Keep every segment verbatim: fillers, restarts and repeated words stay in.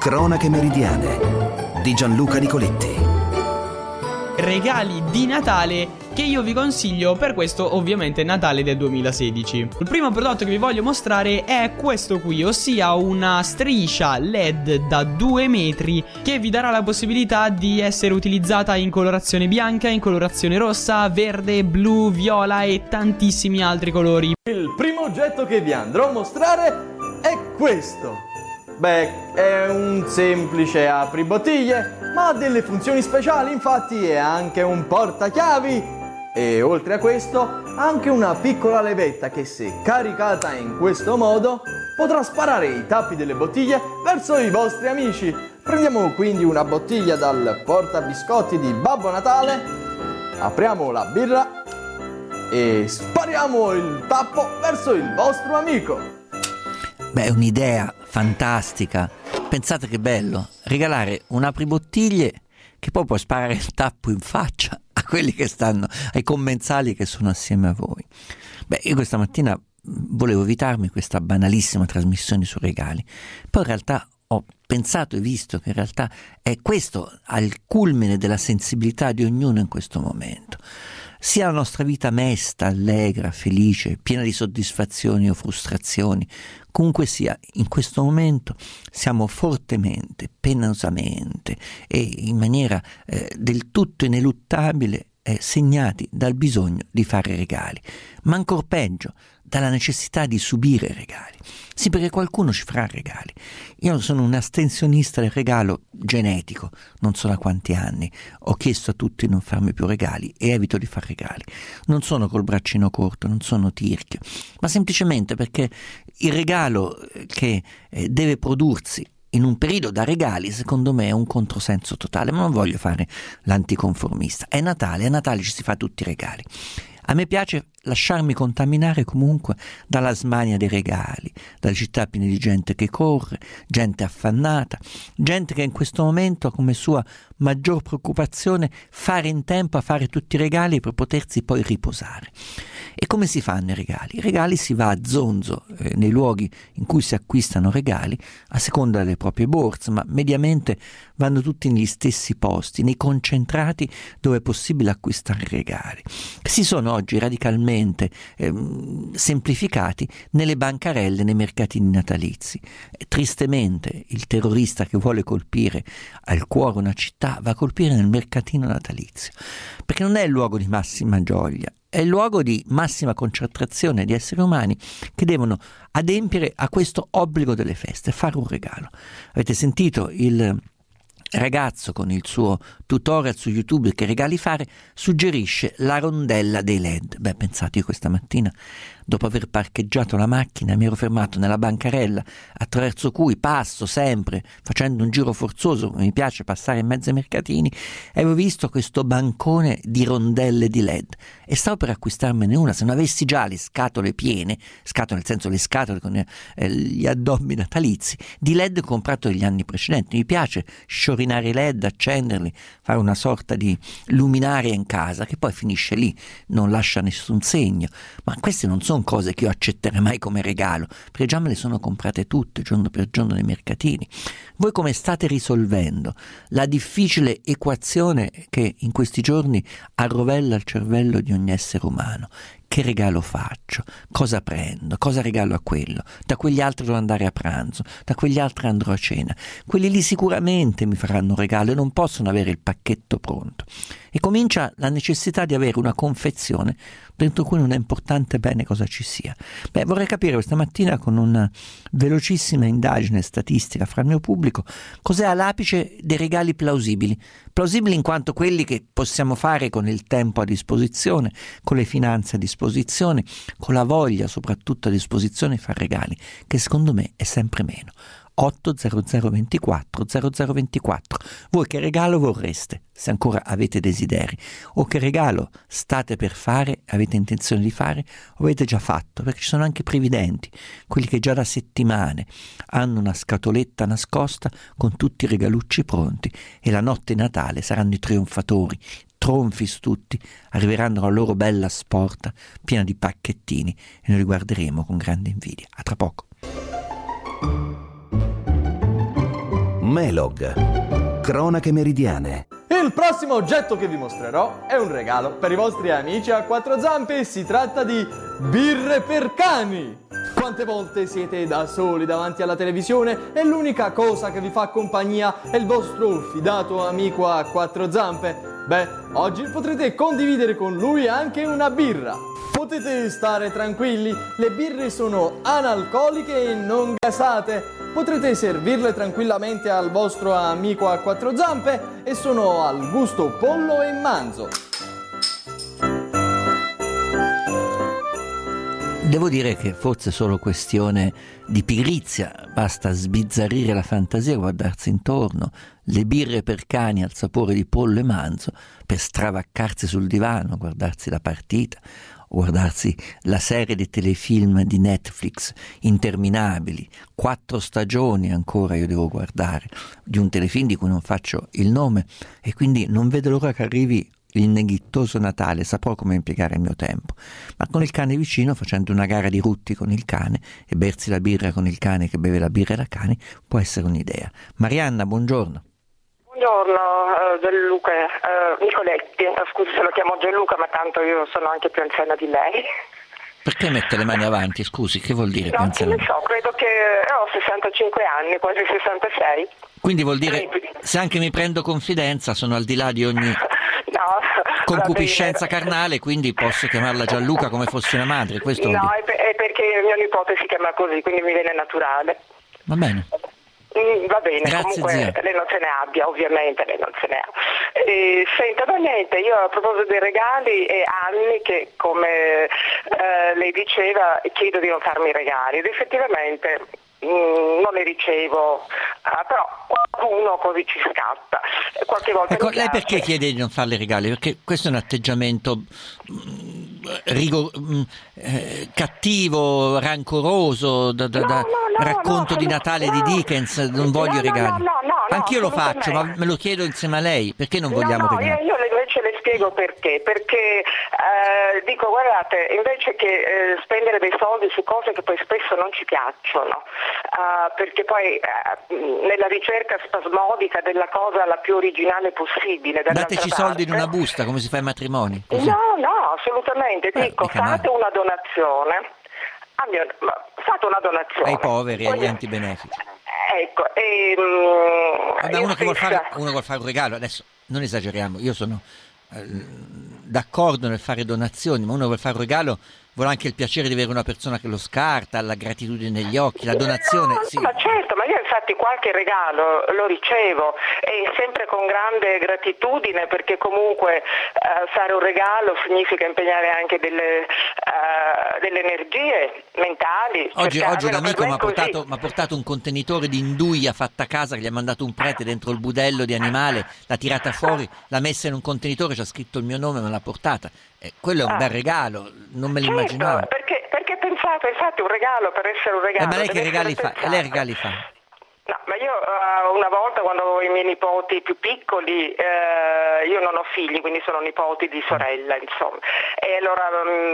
Cronache meridiane di Gianluca Nicoletti. Regali di Natale che io vi consiglio per questo ovviamente Natale del duemilasedici. Il primo prodotto che vi voglio mostrare è questo qui, ossia una striscia L E D da due metri che vi darà la possibilità di essere utilizzata in colorazione bianca, in colorazione rossa, verde, blu, viola e tantissimi altri colori. Il primo oggetto che vi andrò a mostrare è questo. Beh, è un semplice apribottiglie, ma ha delle funzioni speciali, infatti è anche un portachiavi. E oltre a questo, anche una piccola levetta che, se caricata in questo modo, potrà sparare i tappi delle bottiglie verso i vostri amici. Prendiamo quindi una bottiglia dal portabiscotti di Babbo Natale, apriamo la birra e spariamo il tappo verso il vostro amico. Beh, è un'idea fantastica. Pensate che bello, regalare un apribottiglie che poi può sparare il tappo in faccia a quelli che stanno, ai commensali che sono assieme a voi. Beh, io questa mattina volevo evitarmi questa banalissima trasmissione su regali, poi in realtà ho pensato e visto che in realtà è questo al culmine della sensibilità di ognuno in questo momento. Sia la nostra vita mesta, allegra, felice, piena di soddisfazioni o frustrazioni, comunque sia, in questo momento siamo fortemente, penosamente e in maniera eh, del tutto ineluttabile eh, segnati dal bisogno di fare regali, ma ancor peggio dalla necessità di subire regali. Sì, perché qualcuno ci farà regali. Io sono un astensionista del regalo genetico, non so da quanti anni. Ho chiesto a tutti di non farmi più regali e evito di fare regali. Non sono col braccino corto, non sono tirchio, ma semplicemente perché il regalo che eh, deve prodursi in un periodo da regali, secondo me, è un controsenso totale, ma non voglio fare l'anticonformista. È Natale, a Natale ci si fa tutti i regali. A me piace lasciarmi contaminare comunque dalla smania dei regali, dalle città piene di gente che corre, gente affannata, gente che in questo momento ha come sua maggior preoccupazione fare in tempo a fare tutti i regali per potersi poi riposare. E come si fanno i regali? I regali si va a zonzo eh, nei luoghi in cui si acquistano regali, a seconda delle proprie borse, ma mediamente vanno tutti negli stessi posti, nei concentrati dove è possibile acquistare regali, che si sono oggi radicalmente eh, semplificati nelle bancarelle, nei mercatini natalizi. E, tristemente, il terrorista che vuole colpire al cuore una città va a colpire nel mercatino natalizio, perché non è il luogo di massima gioia, è il luogo di massima concentrazione di esseri umani che devono adempiere a questo obbligo delle feste, fare un regalo. Avete sentito il ragazzo con il suo tutorial su YouTube che regali fare, suggerisce la rondella dei L E D. Beh, pensate, io questa mattina, dopo aver parcheggiato la macchina, mi ero fermato nella bancarella attraverso cui passo sempre facendo un giro forzoso, mi piace passare in mezzo ai mercatini, e avevo visto questo bancone di rondelle di L E D e stavo per acquistarmene una. Se non avessi già le scatole piene, scatole nel senso le scatole con eh, gli addobbi natalizi di L E D comprato negli anni precedenti. Mi piace sciorinare i L E D, accenderli, fare una sorta di luminaria in casa che poi finisce lì, non lascia nessun segno. Ma queste non sono cose che io accetterei mai come regalo, perché già me le sono comprate tutte giorno per giorno nei mercatini. Voi come state risolvendo la difficile equazione che in questi giorni arrovella il cervello di ogni essere umano? Che regalo faccio? Cosa prendo? Cosa regalo a quello? Da quegli altri devo andare a pranzo, da quegli altri andrò a cena. Quelli lì sicuramente mi faranno un regalo e non possono avere il pacchetto pronto. E comincia la necessità di avere una confezione dentro cui non è importante bene cosa ci sia. Beh, vorrei capire questa mattina con una velocissima indagine statistica fra il mio pubblico cos'è all'apice dei regali plausibili. Plausibili in quanto quelli che possiamo fare con il tempo a disposizione, con le finanze a disposizione, con la voglia soprattutto a disposizione di fare regali, che secondo me è sempre meno. otto zero zero ventiquattro zero zero ventiquattro. Voi che regalo vorreste, se ancora avete desideri, o che regalo state per fare, avete intenzione di fare o avete già fatto? Perché ci sono anche previdenti, quelli che già da settimane hanno una scatoletta nascosta con tutti i regalucci pronti e la notte di Natale saranno i trionfatori, tronfi su tutti, arriveranno la loro bella sporta piena di pacchettini e noi li guarderemo con grande invidia. A tra poco. Melog. Cronache meridiane. Il prossimo oggetto che vi mostrerò è un regalo per i vostri amici a quattro zampe. Si tratta di birre per cani. Quante volte siete da soli davanti alla televisione e l'unica cosa che vi fa compagnia è il vostro fidato amico a quattro zampe? Beh, oggi potrete condividere con lui anche una birra. Potete stare tranquilli, le birre sono analcoliche e non gasate. Potrete servirle tranquillamente al vostro amico a quattro zampe e sono al gusto pollo e manzo. Devo dire che forse è solo questione di pigrizia, basta sbizzarrire la fantasia, guardarsi intorno, le birre per cani al sapore di pollo e manzo, per stravaccarsi sul divano, guardarsi la partita, o guardarsi la serie di telefilm di Netflix interminabili, quattro stagioni ancora io devo guardare, di un telefilm di cui non faccio il nome e quindi non vedo l'ora che arrivi il neghittoso Natale, saprò come impiegare il mio tempo. Ma con il cane vicino, facendo una gara di rutti con il cane e bersi la birra con il cane che beve la birra da cani, può essere un'idea. Marianna, buongiorno. Buongiorno uh, Gianluca, uh, Nicoletti, uh, scusi se lo chiamo Gianluca, ma tanto io sono anche più anziana di lei. Perché mette le mani avanti? Scusi, che vuol dire no, più anziana? Non so, credo che ho sessantacinque anni, quasi sessantasei. Quindi vuol dire, se anche mi prendo confidenza, sono al di là di ogni no, concupiscenza carnale, quindi posso chiamarla Gianluca come fosse una madre, questo no, vuol è, per, è perché mio nipote si chiama così, quindi mi viene naturale. Va bene. Mm, va bene, Grazie, comunque zia. lei non se ne abbia, ovviamente lei non se ne ha. E, senta, no niente, io a proposito dei regali è anni che, come eh, lei diceva, chiedo di non farmi regali ed effettivamente mm, non ne ricevo, ah, però qualcuno così ci scatta. Qualche volta Ecco, mi lei piace. perché chiede di non farle regali? Perché questo è un atteggiamento mm, rigo- mm, eh, cattivo, rancoroso, da, da, No, da no, no, racconto no, di no, Natale no. di Dickens, non voglio No, no, regali. no, no, no, Anch'io lo faccio, ma assolutamente. me lo chiedo insieme a lei, perché non vogliamo no, no, regali? io, io invece le spiego perché, perché eh, dico guardate, invece che eh, spendere dei soldi su cose che poi spesso non ci piacciono, eh, perché poi eh, nella ricerca spasmodica della cosa la più originale possibile, Dateci dall'altra soldi in parte- una busta, come si fa ai matrimoni. Così. No, no, assolutamente, Eh, dico mica male. fate una donazione, a mio- ma fate una donazione. Ai poveri, agli Voglio- enti benefici. Ecco, e, mm, Vabbè, io uno che vuol stessa- fare, uno vuol fare un regalo, adesso non esageriamo, io sono eh, d'accordo nel fare donazioni, ma uno vuol fare un regalo, vuole anche il piacere di avere una persona che lo scarta, la gratitudine negli occhi, la donazione, No, sì. ma certo, ma io infatti qualche regalo lo ricevo e sempre con grande gratitudine perché comunque eh, fare un regalo significa impegnare anche delle, eh, delle energie mentali. Oggi, perché oggi un almeno amico per mi me ha è così. portato, m'ha portato un contenitore di induia fatta a casa che gli ha mandato un prete dentro il budello di animale, l'ha tirata fuori, l'ha messa in un contenitore, c'ha scritto il mio nome, me l'ha portata. Eh, quello è un Ah. bel regalo, non me Certo, l'immaginavo. perché, perché pensate, infatti un regalo per essere un regalo. Eh, ma lei deve che regali essere fa? E pensato. lei regali fa? No, ma io eh, una volta quando avevo i miei nipoti più piccoli, eh, io non ho figli, quindi sono nipoti di sorella, insomma. E allora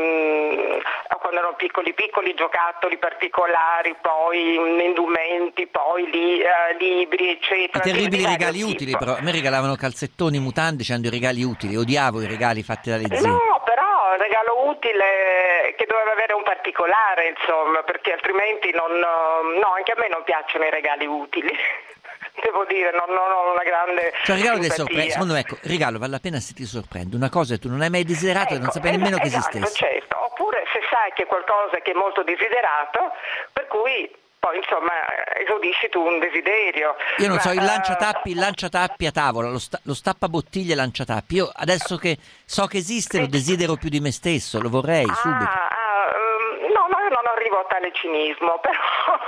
mm, quando erano piccoli piccoli, giocattoli particolari, poi mm, indumenti, poi li, eh, libri, eccetera. I terribili di vario regali tipo. utili, però a me regalavano calzettoni, mutande dicendo i regali utili, odiavo i regali fatti dalle zie. No, però un regalo utile che doveva avere un particolare, insomma, perché altrimenti non, no, anche a me non piacciono i regali utili. Devo dire, non, non ho una grande Cioè il regalo delle simpatia. sorprese, secondo me ecco, il regalo vale la pena se ti sorprende, una cosa che tu non hai mai desiderato e non Ecco, sapevi nemmeno che esatto, esistesse. certo. Oppure se sai che è qualcosa che è molto desiderato, per cui poi insomma esordisci tu un desiderio. Io non Ma, so, il eh, lanciatappi, il lanciatappi a tavola, lo, sta, lo stappabottiglie lanciatappi. Io adesso che so che esiste lo desidero più di me stesso, lo vorrei ah, subito. ah, um, no, no, io non arrivo a tale cinismo, però...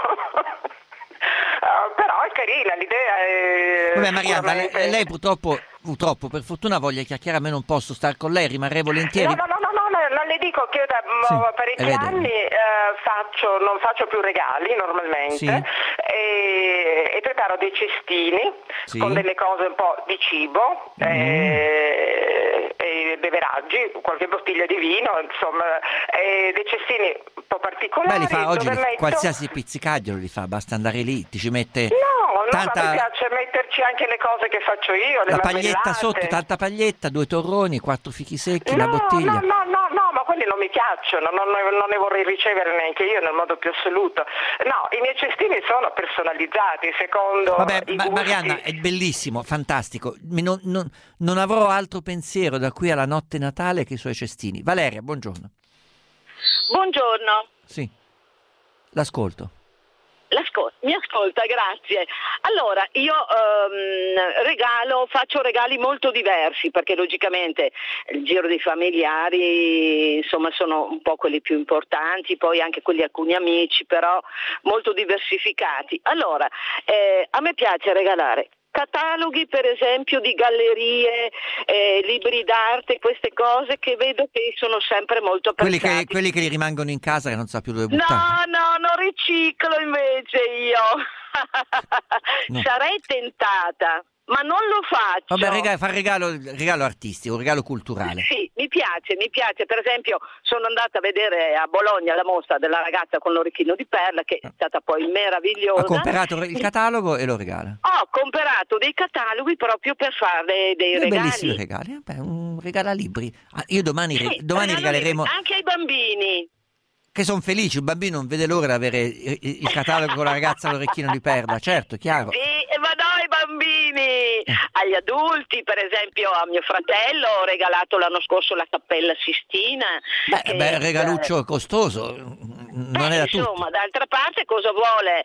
Uh, però è carina l'idea. È Vabbè Marianna, lei, sicuramente- lei purtroppo, purtroppo, per fortuna voglia chiacchierare, a me non posso star con lei, rimarrei volentieri. No, no, no, no, no, no, non le dico che io da Sì, mo- parecchi vede. anni eh, faccio, non faccio più regali normalmente Sì. e, e preparo dei cestini Sì. con delle cose un po' di cibo e, e beveraggi, qualche bottiglia di vino, insomma, e dei cestini un po' particolari. Beh, li fa oggi, dove li fa- metto- qualsiasi pizzicagliolo li fa, basta andare lì, ti ci mette... No, Tanta... ma mi piace metterci anche le cose che faccio io, le La paglietta marmellate. sotto, tanta paglietta, due torroni, quattro fichi secchi, No, una bottiglia. no, no, no, no, ma quelli non mi piacciono, non, non ne vorrei ricevere neanche io nel modo più assoluto. No, i miei cestini sono personalizzati secondo Vabbè, i ma- gusti. Marianna, è bellissimo, fantastico. Mi- Non, non- non avrò altro pensiero da qui alla notte Natale che i suoi cestini. Valeria, buongiorno. Buongiorno. Sì, l'ascolto. L'ascol- mi ascolta, grazie. Allora, io ehm, regalo, faccio regali molto diversi perché logicamente il giro dei familiari insomma sono un po' quelli più importanti, poi anche quelli alcuni amici, però molto diversificati. Allora, eh, a me piace regalare cataloghi per esempio di gallerie, eh, libri d'arte, queste cose che vedo che sono sempre molto Quelli apprezzati. che, quelli che li rimangono in casa che non sa più dove buttare. No, no, non riciclo invece io. No. Sarei tentata, ma non lo faccio. Vabbè, rega- fa regalo, regalo artistico, regalo culturale. Sì, mi piace, mi piace. Per esempio, sono andata a vedere a Bologna la mostra della ragazza con l'orecchino di perla, che è stata poi meravigliosa. Ha comprato il catalogo e lo regala. Ho comprato dei cataloghi proprio per fare dei Due regali. bellissimi regali. Vabbè, un regala libri. Ah, io domani, Sì, domani regalo regaleremo... anche ai bambini. Che sono felici, il bambino non vede l'ora di avere il, il catalogo con la ragazza all'orecchino di perla, certo, chiaro. Sì, ma no, ai bambini, agli adulti, per esempio a mio fratello ho regalato l'anno scorso la Cappella Sistina. Beh, che- beh, regaluccio costoso, non Beh, è da tutti. insomma, d'altra parte cosa vuole?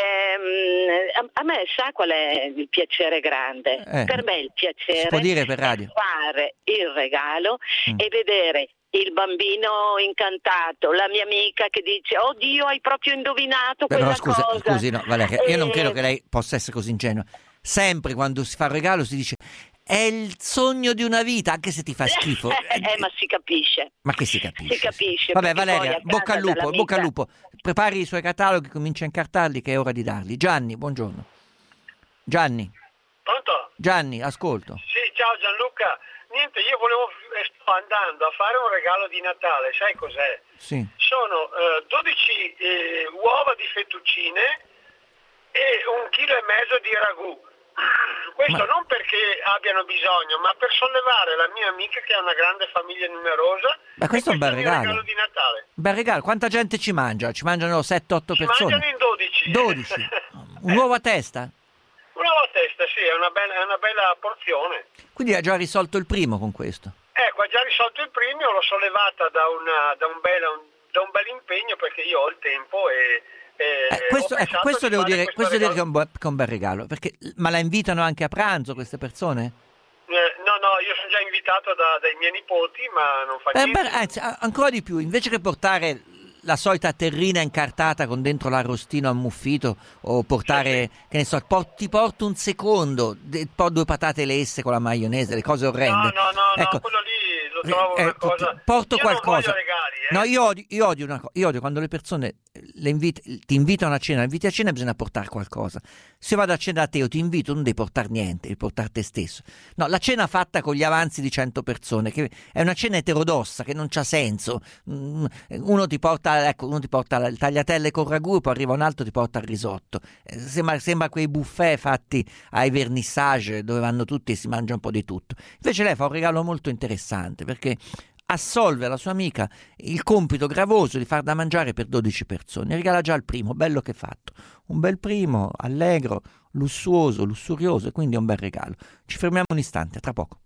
Ehm, a, a me sa qual è il piacere grande? Eh, per me il piacere si può dire per radio. è fare il regalo Mm. e vedere il bambino incantato, la mia amica che dice oddio hai proprio indovinato Beh, quella però scusa, cosa. scusi, no, Valeria, io non Eh, credo che lei possa essere così ingenua. Sempre quando si fa un regalo si dice è il sogno di una vita, anche se ti fa schifo. eh, ma si capisce. Ma che si capisce? Si capisce, Vabbè, perché poi Valeria, a bocca al casa lupo, dell'amica- bocca al lupo. Prepari i suoi cataloghi, comincia a incartarli che è ora di darli. Gianni, buongiorno. Gianni, Pronto? Gianni, ascolto. Sì, ciao Gianluca. Niente, io volevo, sto andando a fare un regalo di Natale, sai cos'è? Sì. Sono eh, dodici eh, uova di fettuccine e un chilo e mezzo di ragù. Questo Ma- non perché abbiano bisogno, ma per sollevare la mia amica che ha una grande famiglia numerosa. Ma questo è un bel il mio regalo. regalo di Natale. Bel regalo, quanta gente ci mangia? Ci mangiano sette otto Si persone. mangiano in dodici. dodici. Un uovo a testa? Una a testa, sì, è una bella, è una bella porzione. Quindi ha già risolto il primo con questo. Ecco, ha già risolto il premio, l'ho sollevata da, una, da, un bel, un, da un bel impegno perché io ho il tempo e... e Eh, questo ho ecco, pensato questo di devo fare dire, questo questo devo dire che è regalo. un, bu- che è un bel regalo. Perché, ma la invitano anche a pranzo queste persone? Eh, no, no, io sono già invitato da- dai miei nipoti, ma non fa Eh, niente. beh, anzi, a- ancora di più, invece che portare la solita terrina incartata con dentro l'arrostino ammuffito o portare, che ne so, por- ti porto un secondo, de- po- due patate lesse con la maionese, le cose No, orrende. no, no, Ecco, no, quello lì lo trovo eh, una eh, cosa... ti- porto io qualcosa. non voglio regali, eh. No, io odio, io odio una cosa, io odio quando le persone le invit- ti invitano a cena, inviti a cena bisogna portare qualcosa. Se io vado a cena da te o ti invito non devi portare niente, devi portare te stesso. No, la cena fatta con gli avanzi di cento persone, che è una cena eterodossa che non c'ha senso. Mm, Uno ti porta, ecco, uno ti porta il tagliatelle con ragù, poi arriva un altro ti porta il risotto. Eh, Sembra, sembra quei buffet fatti ai vernissage dove vanno tutti e si mangia un po' di tutto. Invece lei fa un regalo molto interessante perché assolve alla sua amica il compito gravoso di far da mangiare per dodici persone. Regala già il primo, bello che fatto. Un bel primo, allegro, lussuoso, lussurioso, e quindi è un bel regalo. Ci fermiamo un istante, tra poco.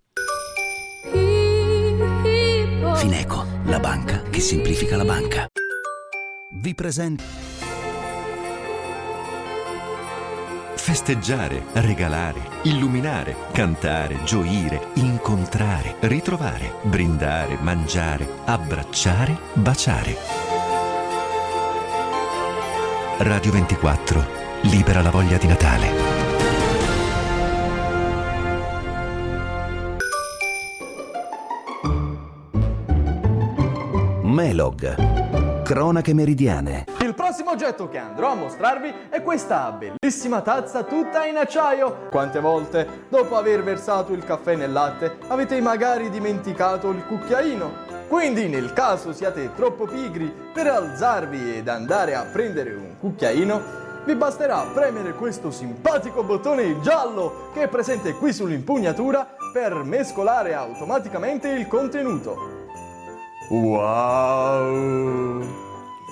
Fineco, la banca che semplifica la banca. Vi presento. Festeggiare, regalare, illuminare, cantare, gioire, incontrare, ritrovare, brindare, mangiare, abbracciare, baciare. Radio ventiquattro, libera la voglia di Natale. Melog. Cronache meridiane. Il prossimo oggetto che andrò a mostrarvi è questa bellissima tazza tutta in acciaio. Quante volte, dopo aver versato il caffè nel latte, avete magari dimenticato il cucchiaino? Quindi, nel caso siate troppo pigri per alzarvi ed andare a prendere un cucchiaino, Vi basterà premere questo simpatico bottone giallo che è presente qui sull'impugnatura per mescolare automaticamente il contenuto. Wow!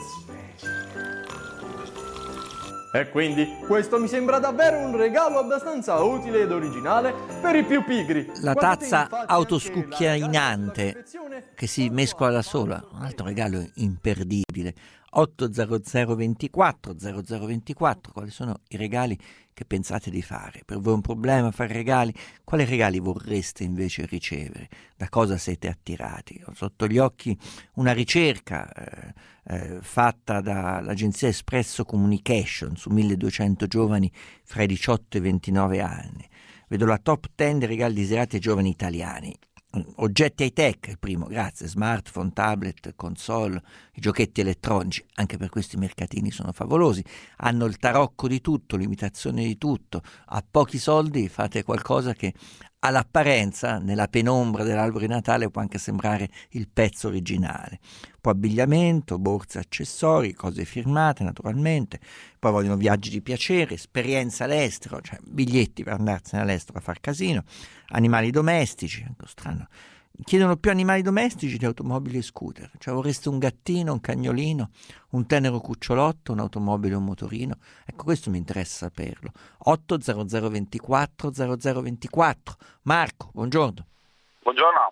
E quindi questo mi sembra davvero un regalo abbastanza utile ed originale per i più pigri. La Guardate tazza infatti autoscucchiainante anche la confezione che si mescola da sola, un altro regalo imperdibile. otto zero zero ventiquattro zero zero ventiquattro, quali sono i regali che pensate di fare? Per voi è un problema fare regali? Quali regali vorreste invece ricevere? Da cosa siete attirati? Ho sotto gli occhi una ricerca eh, eh, fatta dall'agenzia Espresso Communication su milleduecento giovani fra i diciotto e i ventinove anni. Vedo la top dieci dei regali desiderati ai giovani italiani. Oggetti high tech, il primo, grazie, smartphone, tablet, console, i giochetti elettronici, anche per questi mercatini sono favolosi, hanno il tarocco di tutto, l'imitazione di tutto, a pochi soldi fate qualcosa che all'apparenza, nella penombra dell'albero di Natale, può anche sembrare il pezzo originale. Poi abbigliamento, borse, accessori, cose firmate naturalmente, poi vogliono viaggi di piacere, esperienze all'estero, cioè biglietti per andarsene all'estero a far casino, animali domestici, ecco strano, chiedono più animali domestici di automobili e scooter, cioè vorreste un gattino, un cagnolino, un tenero cucciolotto, un'automobile o un motorino, ecco questo mi interessa saperlo. otto zero zero ventiquattro zero zero ventiquattro. Marco, buongiorno. Buongiorno.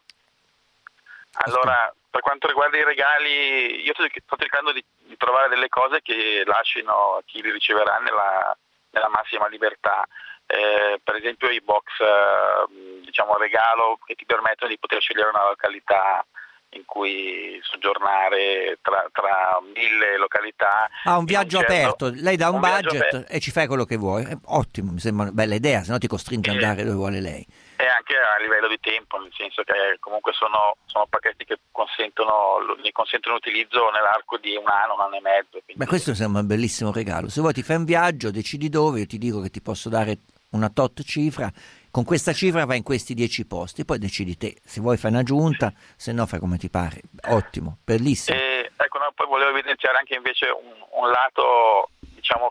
Allora, per quanto riguarda i regali, io sto, sto cercando di, di trovare delle cose che lasciano chi li riceverà nella, nella massima libertà. Eh, per esempio i box, eh, diciamo regalo, che ti permettono di poter scegliere una località in cui soggiornare tra, tra mille località. Ah, un viaggio un certo, aperto, lei dà un, un budget e ci fai quello che vuoi. Eh, ottimo, mi sembra una bella idea, se no ti costringe ad andare dove vuole lei. E anche a livello di tempo, nel senso che comunque sono, sono pacchetti che consentono, ne consentono l'utilizzo nell'arco di un anno, un anno e mezzo. Quindi... Beh, questo sembra un bellissimo regalo. Se vuoi ti fai un viaggio, decidi dove, io ti dico che ti posso dare una tot cifra, con questa cifra vai in questi dieci posti, poi decidi te, se vuoi fai una giunta, se no fai come ti pare. Ottimo, bellissimo. E, ecco, no, poi volevo evidenziare anche invece un, un lato, diciamo,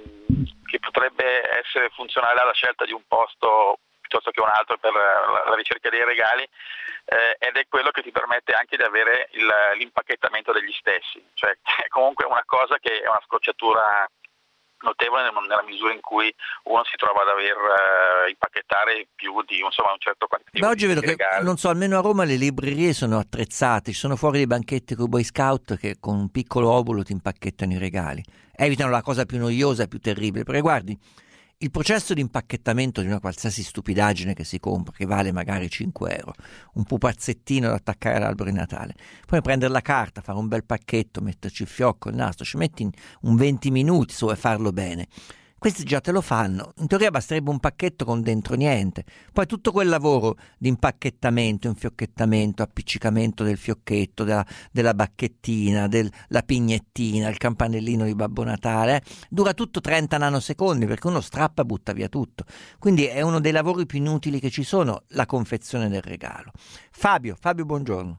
che potrebbe essere funzionale alla scelta di un posto piuttosto che un altro per la, la ricerca dei regali, eh, ed è quello che ti permette anche di avere il, l'impacchettamento degli stessi, cioè è comunque una cosa che è una scocciatura notevole nella misura in cui uno si trova ad aver uh, impacchettare più di insomma, un certo quantitativo. Ma oggi di vedo regali. Che, non so, almeno a Roma le librerie sono attrezzate, ci sono fuori dei banchetti con i Boy Scout che con un piccolo ovulo ti impacchettano i regali. Evitano la cosa più noiosa e più terribile, perché guardi, il processo di impacchettamento di una qualsiasi stupidaggine che si compra, che vale magari cinque euro, un pupazzettino da attaccare all'albero di Natale, poi prendere la carta, fare un bel pacchetto, metterci il fiocco, il nastro, ci metti un venti minuti se vuoi farlo bene. Questi già te lo fanno, in teoria basterebbe un pacchetto con dentro niente, poi tutto quel lavoro di impacchettamento, infiocchettamento, appiccicamento del fiocchetto, della, della bacchettina, della pignettina, il campanellino di Babbo Natale, eh, dura tutto trenta nanosecondi perché uno strappa e butta via tutto, quindi è uno dei lavori più inutili che ci sono, la confezione del regalo. Fabio, Fabio buongiorno.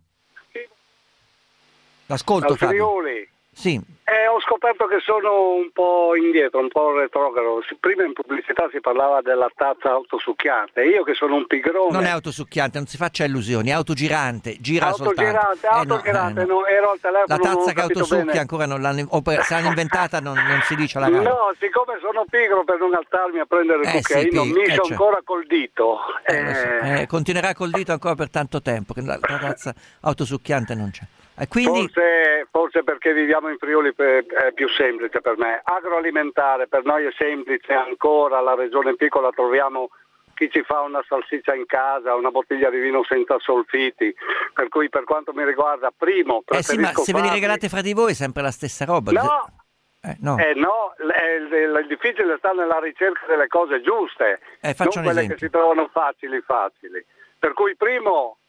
L'ascolto Fabio. Sì. Eh, ho scoperto che sono un po' indietro, un po' retrogrado. Prima in pubblicità si parlava della tazza autosucchiante. Io che sono un pigrone. Non è autosucchiante, non si faccia illusioni, è autogirante, gira autogirante, soltanto. Autogirante, eh no, no, no, ero al telefono. La tazza che autosucchia bene. ancora non l'hanno, o per, se l'hanno inventata non, non si dice alla radio. No, siccome sono pigro per non alzarmi a prendere il eh, cucchiaino, sì, micio eh, cioè. ancora col dito. Eh, Eh... so. eh, continuerà col dito ancora per tanto tempo, che la, la tazza autosucchiante non c'è. E quindi... forse, forse perché viviamo in Friuli per, è più semplice per me. Agroalimentare per noi è semplice ancora, la regione piccola troviamo chi ci fa una salsiccia in casa, una bottiglia di vino senza solfiti, per cui per quanto mi riguarda, primo eh sì, ma se farli... ve li regalate fra di voi è sempre la stessa roba. No, eh, no. Eh, no il, il, il difficile sta nella ricerca delle cose giuste, eh, non un quelle esempio. che si trovano facili facili. Per cui primo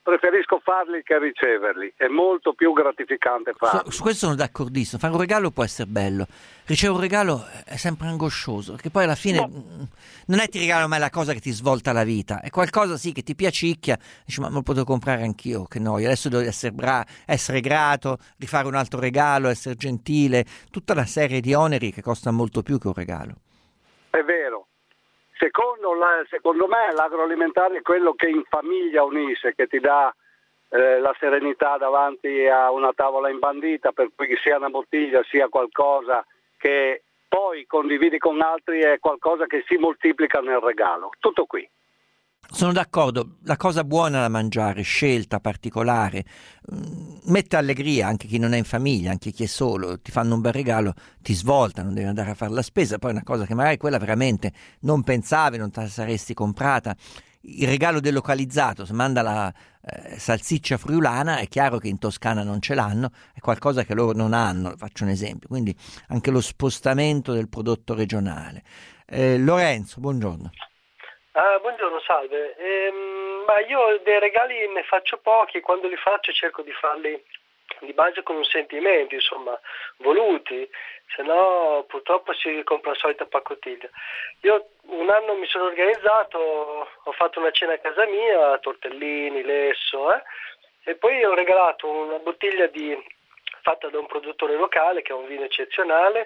preferisco farli che riceverli, è molto più gratificante farli. Su, su questo sono d'accordissimo, fare un regalo può essere bello, ricevere un regalo è sempre angoscioso, perché poi alla fine no. non è ti regalo mai la cosa che ti svolta la vita, è qualcosa sì che ti piacicchia, dici ma me lo potevo comprare anch'io, che noia, adesso devo essere, bra- essere grato, rifare un altro regalo, essere gentile, tutta una serie di oneri che costano molto più che un regalo. È vero. Secondo, la, secondo me l'agroalimentare è quello che in famiglia unisce, che ti dà eh, la serenità davanti a una tavola imbandita, per cui sia una bottiglia sia qualcosa che poi condividi con altri, è qualcosa che si moltiplica nel regalo. Tutto qui. Sono d'accordo, la cosa buona da mangiare, scelta, particolare, mette allegria anche chi non è in famiglia, anche chi è solo, ti fanno un bel regalo, ti svolta, non devi andare a fare la spesa, poi è una cosa che magari quella veramente non pensavi, non te la saresti comprata. Il regalo delocalizzato, se manda la eh, salsiccia friulana, è chiaro che in Toscana non ce l'hanno, è qualcosa che loro non hanno, faccio un esempio, quindi anche lo spostamento del prodotto regionale. Eh, Lorenzo, buongiorno. Ah, buongiorno, salve. Ehm, ma io dei regali ne faccio pochi e quando li faccio cerco di farli di base con un sentimento, insomma, voluti, se no purtroppo si compra la solita pacottiglia. Io un anno mi sono organizzato, ho fatto una cena a casa mia, tortellini, lesso, eh, e poi ho regalato una bottiglia di fatta da un produttore locale che ha un vino eccezionale,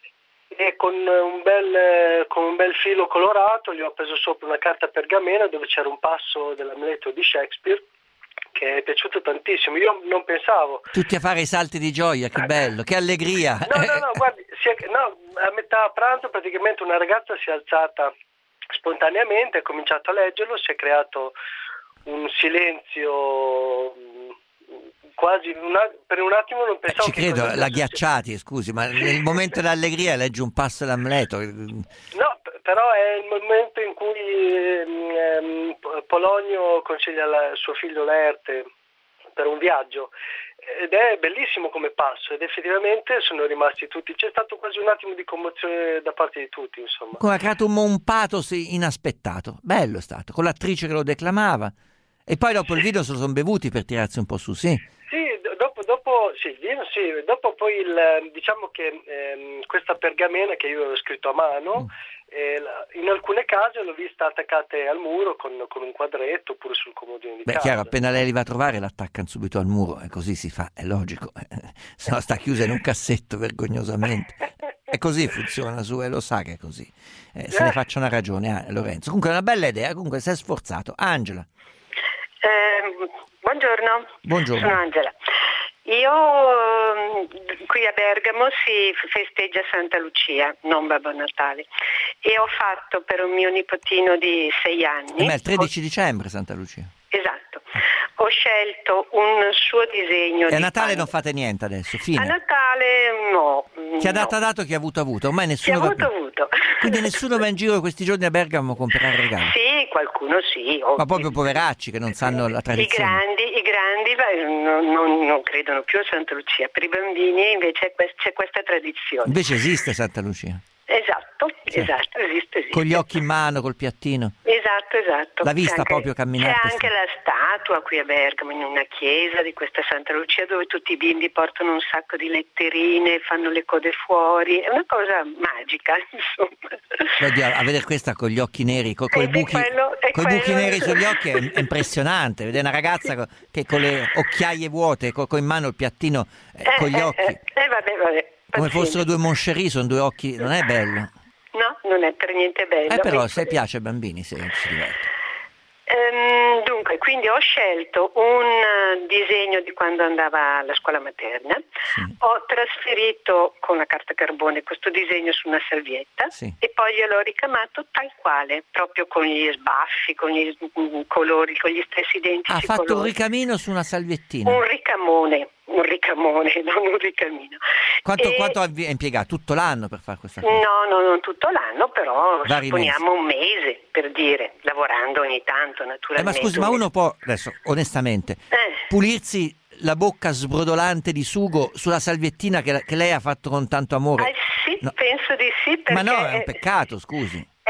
e con un bel con un bel filo colorato gli ho preso sopra una carta pergamena dove c'era un passo dell'Amleto di Shakespeare che è piaciuto tantissimo. Io non pensavo. Tutti a fare i salti di gioia, che bello, che allegria. No, no, no, guardi, si è, no, a metà pranzo praticamente una ragazza si è alzata spontaneamente, ha cominciato a leggerlo, si è creato un silenzio quasi una, per un attimo non pensavo. Ci credo, la ghiacciati, scusi, ma nel momento dell'allegria leggi un passo dell'Amleto. No, però è il momento in cui ehm, Polonio consiglia la, suo figlio Laerte per un viaggio ed è bellissimo come passo ed effettivamente sono rimasti tutti, c'è stato quasi un attimo di commozione da parte di tutti, insomma. Come ha creato un, un pathos inaspettato, bello è stato, con l'attrice che lo declamava e poi dopo il video se lo sono bevuti per tirarsi un po' su, sì. Sì, dopo, dopo sì, sì, dopo poi il, diciamo che ehm, questa pergamena che io avevo scritto a mano, mm. eh, in alcune case l'ho vista attaccate al muro con, con un quadretto oppure sul comodino di Beh, casa. chiaro, appena lei li va a trovare l'attaccano subito al muro e così si fa, è logico, se no sta chiusa in un cassetto vergognosamente. E così funziona su e lo sa che è così. Eh, se ne faccia una ragione, eh, Lorenzo. Comunque è una bella idea, comunque si è sforzato. Angela. Eh, buongiorno. Buongiorno. Sono Angela. Io qui a Bergamo si festeggia Santa Lucia, non Babbo Natale, e ho fatto per un mio nipotino di sei anni. Eh, ma è il tredici dicembre Santa Lucia. Esatto. Ho scelto un suo disegno. E a di Natale pan... non fate niente adesso, fine. A Natale no. Chi ha no. dato ha dato, chi ha avuto ha avuto. Ormai nessuno chi ha avuto va... ha avuto. Quindi nessuno va in giro questi giorni a Bergamo a comprare regali. Sì, qualcuno sì. Ovvio. Ma proprio poveracci che non sanno la tradizione. I grandi, i grandi non, non, non credono più a Santa Lucia. Per i bambini invece c'è questa tradizione. Invece esiste Santa Lucia. Esatto, sì. esatto, esiste, esiste. Con gli occhi in mano, col piattino. Esatto, esatto. L'ha vista anche, proprio camminare. C'è anche la statua qui a Bergamo, in una chiesa di questa Santa Lucia, dove tutti i bimbi portano un sacco di letterine, fanno le code fuori. È una cosa magica, insomma. Oddio, a vedere questa con gli occhi neri, con i buchi, quello, coi quello. buchi neri sugli occhi è, è impressionante. Vedere una ragazza che con le occhiaie vuote, con, con in mano il piattino, eh, eh, con gli eh, occhi. Eh, eh, vabbè, vabbè. Come fossero due Moncherie, sono due occhi, non è bello. No, non è per niente bello. Eh però se piace ai bambini si, si diverte. Ehm, dunque, quindi ho scelto un disegno di quando andava alla scuola materna, sì. Ho trasferito con una carta carbone questo disegno su una salvietta, sì. E poi gliel'ho ricamato tal quale, proprio con gli sbaffi, con gli colori, con gli stessi identici colori. Ha fatto colori. un ricamino su una salviettina? Un ricamone. Un ricamone, non un ricamino. Quanto, e... quanto ha impiegato? Tutto l'anno per fare questa cosa? No, no, non tutto l'anno, però Vari supponiamo mesi. un mese, per dire, lavorando ogni tanto, naturalmente. Eh, ma scusi, ma uno può, adesso, onestamente, eh. pulirsi la bocca sbrodolante di sugo sulla salviettina che, che lei ha fatto con tanto amore? Eh sì, no. penso di sì, perché... Ma no, è un peccato, scusi. È un peccato.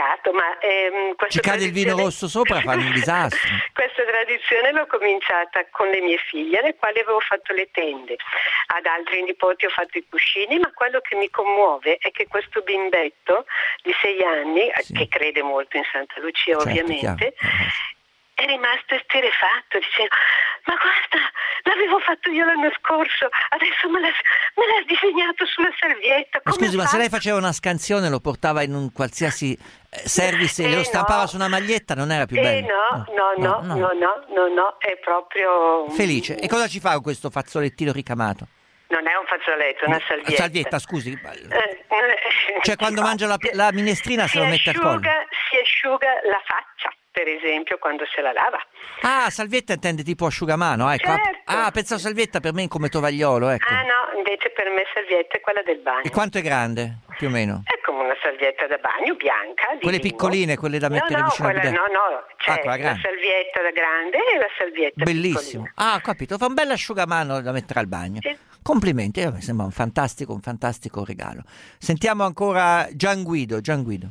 peccato, ma ehm, questa ci cade il vino tradizione- rosso sopra, fanno un disastro. Questa tradizione l'ho cominciata con le mie figlie, alle quali avevo fatto le tende. Ad altri nipoti ho fatto i cuscini, ma quello che mi commuove è che questo bimbetto di sei anni, Sì. che crede molto in Santa Lucia Certo, ovviamente, chiaro. è rimasto esterrefatto dicendo: ma guarda, l'avevo fatto io l'anno scorso, adesso me l'ha, me l'ha disegnato sulla servietta. Ma come scusi, ma fa? se lei faceva una scansione, lo portava in un qualsiasi eh, service e Eh, lo stampava no. su una maglietta, non era più Eh bello? no, no, no, no, no, no, no, è proprio... Felice. E cosa ci fa con questo fazzolettino ricamato? Non è un fazzoletto, è una salvietta. Salvietta, scusi. Eh, Cioè quando mangia la, la minestrina se si lo mette al collo. asciuga, si asciuga la faccia, per esempio, quando se la lava. Ah, salvietta intende tipo asciugamano, ecco. Certo. Ah, pensavo salvietta per me come tovagliolo, ecco. Ah no, invece per me salvietta è quella del bagno. E quanto è grande, più o meno? È come una salvietta da bagno bianca. Di Quelle lino. piccoline, quelle da mettere no, no, vicino al quella, bidet. no, no, c'è Ah, quella la grande. salvietta da grande e la salvietta Bellissimo. piccolina. Ah, ho capito, fa un bel asciugamano da mettere al bagno. Sì. Complimenti, eh, mi sembra un fantastico, un fantastico regalo. Sentiamo ancora Gian Guido, Gian Guido.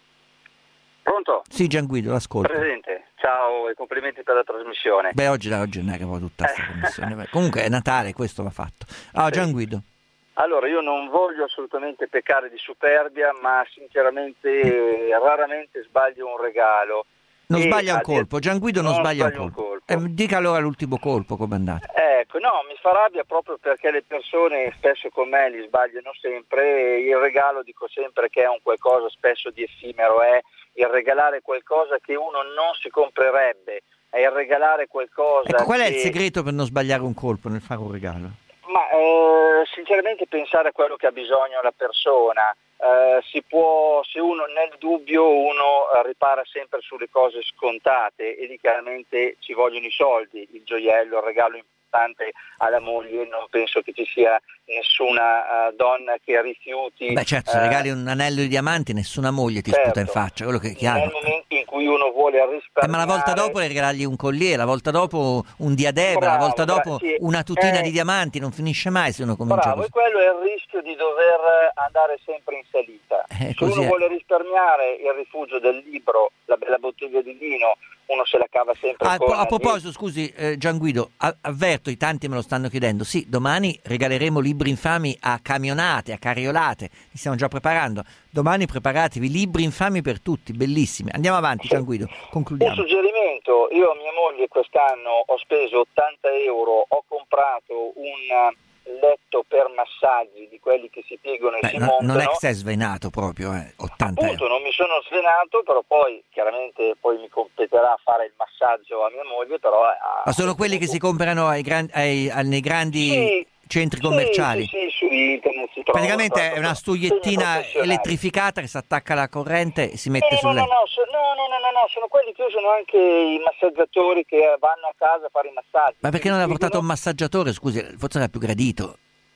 Pronto? Sì, Gian Guido, l'ascolto. Presente. Ciao e complimenti per la trasmissione. Beh, oggi, oggi non è che avevo tutta questa commissione. Comunque è Natale, questo va fatto. Ah, Gian Guido. Allora, io non voglio assolutamente peccare di superbia, ma sinceramente eh, raramente sbaglio un regalo. Non E sbaglia un a dir- colpo, Gian Guido non, sbaglia un sbaglio colpo. Eh, dica allora l'ultimo colpo, com'è andato. Ecco, no, mi fa rabbia proprio perché le persone spesso con me li sbagliano sempre. Il regalo dico sempre che è un qualcosa spesso di effimero, è il regalare qualcosa che uno non si comprerebbe, è il regalare qualcosa Ecco, qual è che... il segreto per non sbagliare un colpo nel fare un regalo? Ma eh, sinceramente pensare a quello che ha bisogno la persona. Eh, si può, se uno nel dubbio uno eh, ripara sempre sulle cose scontate e lì chiaramente ci vogliono i soldi, il gioiello, il regalo importante alla moglie, non penso che ci sia nessuna uh, donna che rifiuti. Beh certo, se eh, regali un anello di diamanti nessuna moglie ti certo. sputa in faccia, quello che è chiaro. nel momento in cui uno vuole Eh, risparmiare. ma la volta dopo le regalargli un collier, la volta dopo un diadema, Bravo, la volta dopo bra- sì. una tutina Eh, di diamanti, non finisce mai se uno comincia Bravo, così. e quello è il rischio di dover andare sempre in salita. Eh, Se così uno è. vuole risparmiare, il rifugio del libro, la bella bottiglia di vino, uno se la cava sempre Ah, con a proposito, scusi eh, Gian Guido, a- avverto, i tanti me lo stanno chiedendo, sì, domani regaleremo libri infami a camionate, a carriolate, li stiamo già preparando, domani preparatevi, libri infami per tutti, bellissimi. Andiamo avanti Gian Guido, Un concludiamo. suggerimento, io a mia moglie quest'anno ho speso ottanta euro, ho comprato un letto per massaggi di quelli che si piegano e Beh, si no- montano. non è che sei svenato proprio, eh, ottanta Appunto, euro. non mi sono svenato, però poi chiaramente poi mi competerà fare il massaggio a mia moglie, però... eh, Ma sono quelli che si comprano ai gran- ai- ai- nei grandi Sì, centri sì, commerciali? Sì, sì, su internet si trova. Praticamente è una stugliettina professionali. elettrificata che si attacca alla corrente e si mette Eh, sul no, no, letto. no, so- no, no, no, no, no, sono quelli che usano anche i massaggiatori che vanno a casa a fare i massaggi. Ma perché non ha portato un massaggiatore? Scusi, forse era più gradito.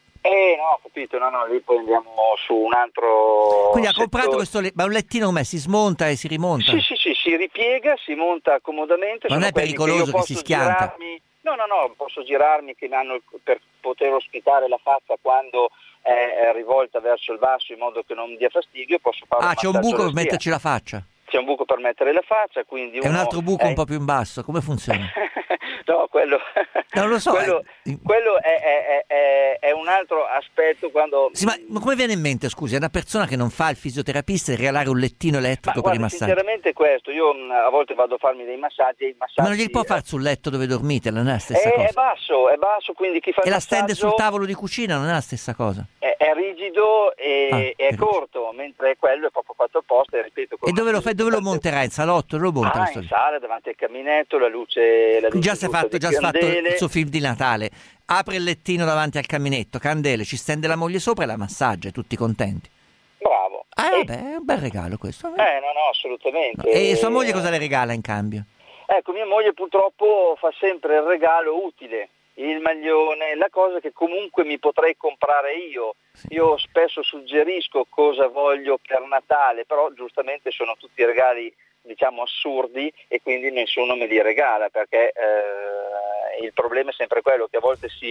Eh no, ho capito, no, no, lì poi andiamo su un altro... Quindi ha settore. comprato questo le- ma un lettino com'è? Si smonta e si rimonta? Sì, sì, sì, si ripiega, si monta comodamente. Non sono è quelli pericoloso io che si posso schianta? girarmi- No, no, no, posso girarmi che mi hanno per poter ospitare la faccia quando è, è rivolta verso il basso in modo che non mi dia fastidio, posso fare Ah, un c'è un massaggio buco alla per schiena. metterci la faccia. C'è un buco per mettere la faccia, quindi E un uno altro buco è- un po' più in basso. Come funziona? No, quello, Non lo so. quello, eh. quello è, è- è- è un altro aspetto quando... Sì, ma, ma come viene in mente, scusi, è una persona che non fa il fisioterapista e regalare un lettino elettrico per i Guarda, massaggi? sinceramente questo, io mh, a volte vado a farmi dei massaggi e i massaggi... Ma non gli può fare sul letto dove dormite, non è la stessa è, cosa. è basso, è basso, quindi chi fa E il la stende sul massaggio tavolo di cucina non è la stessa cosa. è, è rigido e Ah, è è rigido. corto, mentre quello è proprio fatto apposta e ripeto... E dove lo fai? Dove lo monterai? In salotto? Dove lo monta Ah, questo in lì? sala, davanti al caminetto, la luce... La Qui luce già si è giusta fatto, di già si è fatto candele. il suo film di Natale. Apre il lettino davanti al caminetto, candele, ci stende la moglie sopra e la massaggia, tutti contenti. Bravo. Ah, E- vabbè, è un bel regalo questo. Eh, no, no, assolutamente. E sua moglie cosa le regala in cambio? Ecco, mia moglie purtroppo fa sempre il regalo utile, il maglione, la cosa che comunque mi potrei comprare io. Io spesso suggerisco cosa voglio per Natale, però giustamente sono tutti regali, diciamo, assurdi e quindi nessuno me li regala, perché eh, il problema è sempre quello che a volte si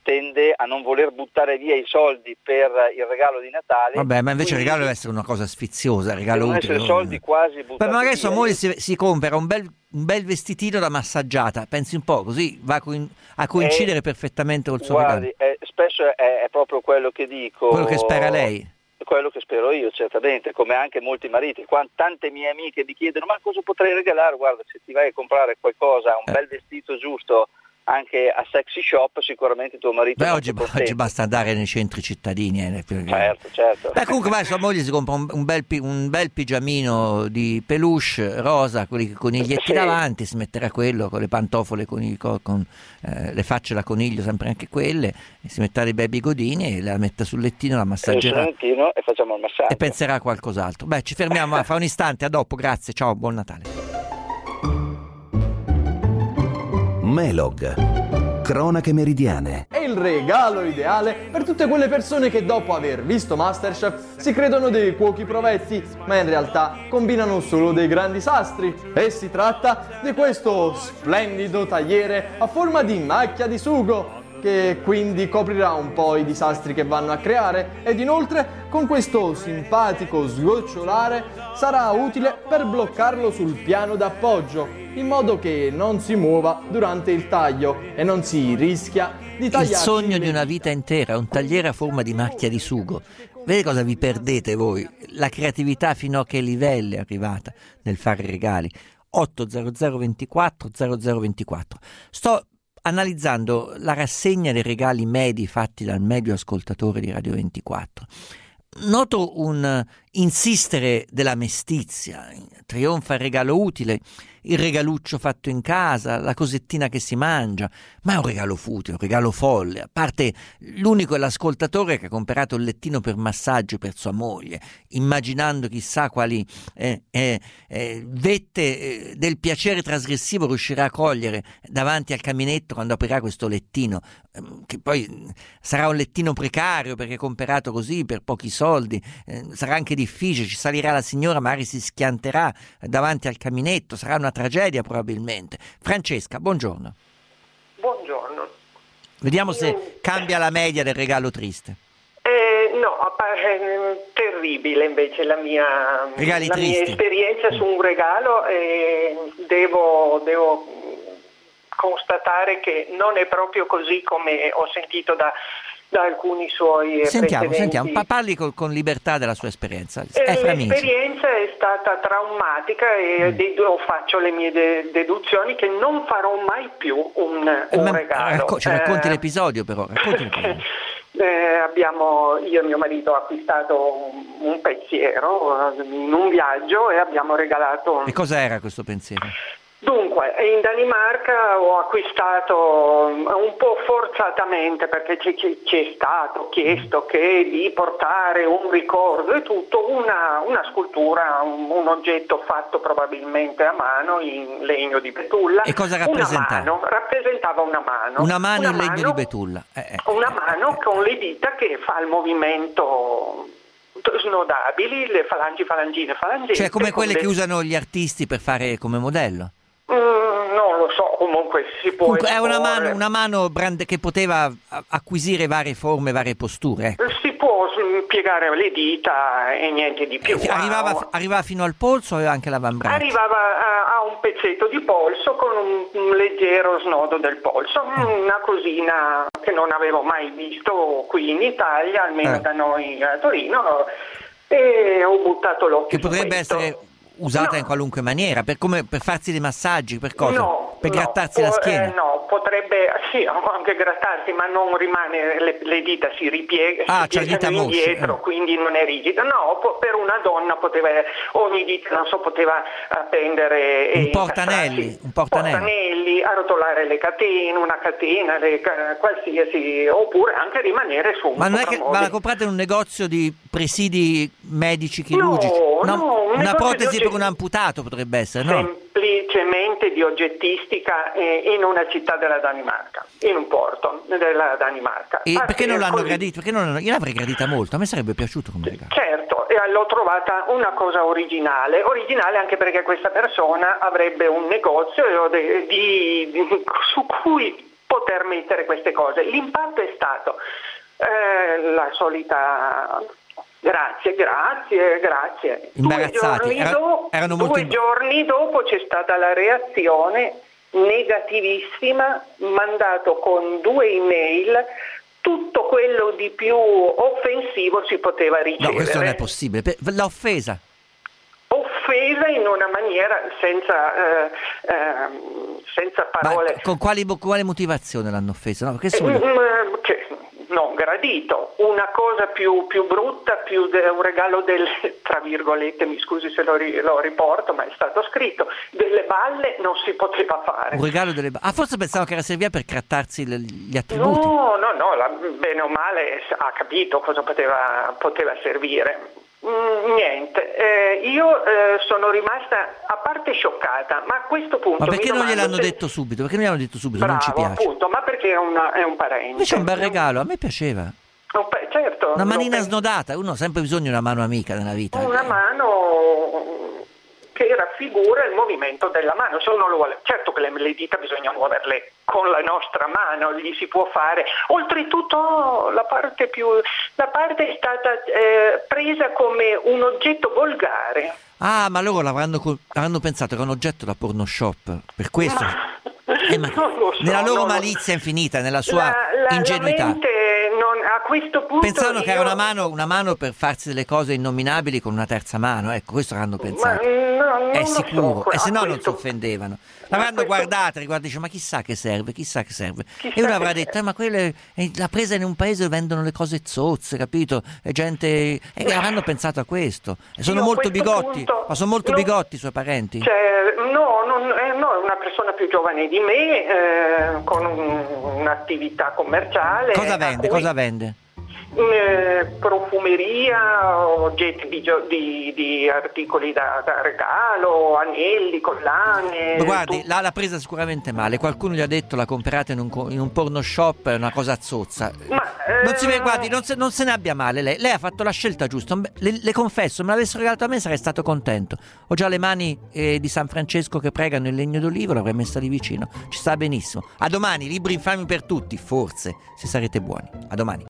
tende a non voler buttare via i soldi per il regalo di Natale. Vabbè, ma invece il Quindi, regalo deve essere una cosa sfiziosa, il regalo devono utile. essere soldi quasi buttati Beh, magari sua via. moglie si, si compra un bel, un bel vestitino da massaggiata, pensi un po', così va co- a coincidere Eh, perfettamente col suo Guardi, regalo. eh, spesso è, è proprio quello che dico. Quello che spera lei. Quello che spero io, certamente, come anche molti mariti. Quando tante mie amiche mi chiedono ma cosa potrei regalare, guarda, se ti vai a comprare qualcosa, un Eh. bel vestito giusto anche a sexy shop, sicuramente tuo marito Beh, è oggi, molto contento. oggi basta andare nei centri cittadini. Eh, per- Certo, certo. Beh, comunque vai, sua moglie si compra un, un, bel, pi- un bel pigiamino di peluche rosa, quelli con i coniglietti Sì. davanti, si metterà quello con le pantofole con, i, co- con eh, le facce da coniglio, sempre anche quelle, e si metterà dei bei bigodini e la mette sul lettino, la Eh, massaggerà sul lettino e facciamo il massaggio. e penserà a qualcos'altro. Beh, ci fermiamo fra un istante, a dopo, grazie, ciao, buon Natale. Melog. Cronache meridiane. È il regalo ideale per tutte quelle persone che dopo aver visto MasterChef si credono dei cuochi provetti, ma in realtà combinano solo dei grandi disastri. E si tratta di questo splendido tagliere a forma di macchia di sugo, che quindi coprirà un po' i disastri che vanno a creare, ed inoltre con questo simpatico sgocciolare sarà utile per bloccarlo sul piano d'appoggio, in modo che non si muova durante il taglio e non si rischia di Il tagliare. sogno di una vita intera, un tagliere a forma di macchia di sugo. Vedi cosa vi perdete voi? La creatività fino a che livelli è arrivata nel fare regali. otto zero zero ventiquattro zero zero ventiquattro. Sto analizzando la rassegna dei regali medi fatti dal medio ascoltatore di Radio ventiquattro. Noto un insistere della mestizia, trionfa il regalo utile, il regaluccio fatto in casa, la cosettina che si mangia, ma è un regalo futile, un regalo folle. A parte l'unico è l'ascoltatore che ha comprato il lettino per massaggio per sua moglie, immaginando chissà quali eh, eh, eh, vette eh, del piacere trasgressivo riuscirà a cogliere davanti al caminetto quando aprirà questo lettino, eh, che poi sarà un lettino precario perché comprato così per pochi soldi, eh, sarà anche difficile, ci salirà la signora, magari si schianterà davanti al caminetto, sarà una tragedia probabilmente. Francesca, buongiorno. Buongiorno. Vediamo se cambia la media del regalo triste. Eh, no, appare terribile invece la mia, Regali la mia tristi. esperienza su un regalo, e devo, devo constatare che non è proprio così come ho sentito da, da alcuni suoi Sentiamo, precedenti. sentiamo, Pa- parli col- con libertà della sua esperienza. Eh, È fra amici. L'esperienza è stata traumatica e Mm. dedu- faccio le mie de- deduzioni che non farò mai più un, Eh, un ma- regalo. racco- ci racconti Eh, l'episodio però, racconti l'episodio. Eh, abbiamo, io e mio marito ho acquistato un, un pensiero eh, in un viaggio e abbiamo regalato. E cosa era questo pensiero? Dunque, in Danimarca ho acquistato un po' forzatamente, perché ci, ci, ci è stato chiesto che di portare un ricordo e tutto, una, una scultura, un, un oggetto fatto probabilmente a mano in legno di betulla. E cosa Una rappresentava? mano, rappresentava una mano. Una mano Una in legno mano- di betulla. Eh, eh. Una mano con le dita che fa il movimento snodabili, le falangi, falangine, falangette. Cioè come con quelle le- che usano gli artisti per fare come modello. Mm, non lo so, comunque si può Comunque è una esporre. mano, una mano brand- che poteva a- acquisire varie forme, varie posture. ecco. Si può mm, piegare le dita e niente di più. Eh, Arrivava, Ah, arrivava fino al polso o aveva anche l'avambraccio? Arrivava a, a un pezzetto di polso con un, un leggero snodo del polso, Mm. una cosina che non avevo mai visto qui in Italia, almeno Eh. da noi a Torino, e ho buttato l'occhio Che su potrebbe questo. essere usata No. in qualunque maniera, per, come, per farsi dei massaggi, per cosa? No, per no, grattarsi la può- schiena? eh, no, potrebbe sì, anche grattarsi, ma non rimane, le, le dita si ripiegano, Ah, si c'ha le dita piegano mosce, indietro, eh. quindi non è rigida. No, po- per una donna poteva, ogni dita, non so, poteva appendere e Un portanelli, incastrarsi. un portanelli. portanelli, arrotolare le catene, una catena, le ca- qualsiasi, oppure anche rimanere su un Ma non è che soprammobile. ma la comprate in un negozio di presidi medici chirurgici? No, no, un una negozio protesi di- per un amputato potrebbe essere, no? Semplicemente di oggettistica eh, in una città della Danimarca, in un porto della Danimarca. E Ah, perché sì, non l'hanno così. gradito? Perché non l'hanno- io l'avrei gradita molto, a me sarebbe piaciuto come regalo. Certo, e l'ho trovata una cosa originale, originale anche perché questa persona avrebbe un negozio e ho de- di- di- su cui poter mettere queste cose. L'impatto è stato eh, la solita grazie, grazie, grazie. Due giorni, Era, do- erano due molto... giorni dopo c'è stata la reazione negativissima, mandato con due email. Tutto quello di più offensivo si poteva ricevere. No, questo non è possibile. L'ha offesa. Offesa in una maniera senza, eh, eh, senza parole. Ma con quali, quale motivazione l'hanno offesa? No, che sono... eh, che, non gradito. Una cosa più, più brutta, più de, un regalo del, tra virgolette, mi scusi se lo, ri, lo riporto, ma è stato scritto, delle balle non si poteva fare. Un regalo delle balle? Ah, forse pensavo che era serviva per grattarsi le, gli attributi. No, no, no, la, bene o male ha capito cosa poteva, poteva servire. Mm, niente, eh, io eh, sono rimasta a parte scioccata, ma a questo punto... Ma perché non gliel'hanno se... detto subito? Perché non gliel'hanno detto subito? Bravo, non ci piace. Appunto, ma perché è, una, è un parente. Invece è un bel regalo, a me piaceva. Un pa- certo. Una manina snodata, uno ha sempre bisogno di una mano amica nella vita. Una mano che raffigura il movimento della mano, se uno lo vuole. Certo che le, le dita bisogna muoverle con la nostra mano, gli si può fare. Oltretutto la parte più la parte è stata eh, presa come un oggetto volgare. Ah, ma loro l'avranno, l'avranno pensato che era un oggetto da porno shop, per questo. Ma... Eh, ma non lo so, nella loro non lo... malizia infinita, nella sua la, la, ingenuità. La mente non, a questo punto pensavano io... che era una mano, una mano per farsi delle cose innominabili con una terza mano, ecco, questo l'hanno pensato. Ma no, è sicuro, so, e se no questo... non si offendevano. L'avranno questo... guardata, riguarda, dice, ma chissà che serve, chissà che serve. Chissà e uno avrà che... detto, eh, ma quella è, è la presa in un paese dove vendono le cose zozze, capito? E gente... E avranno pensato a questo. E sono Io molto bigotti, punto... ma sono molto no... bigotti i suoi parenti? Cioè, no, non, eh, no, è una persona più giovane di me, eh, con un, un'attività commerciale. Cosa vende? Cui... Cosa vende? Eh, profumeria, oggetti di, di, di articoli da, da regalo, anelli, collane. Ma guardi, tu... l'ha, l'ha presa sicuramente male. Qualcuno gli ha detto l'ha comprata in un, in un porno shop, è una cosa zozza. Ma, eh... non, si, guardi, non, se, non se ne abbia male lei. Lei ha fatto la scelta giusta. Le, le confesso, me l'avessero regalato a me sarei stato contento. Ho già le mani eh, di San Francesco che pregano il legno d'olivo, l'avrei messa lì vicino. Ci sta benissimo. A domani, libri infami per tutti, forse, se sarete buoni. A domani.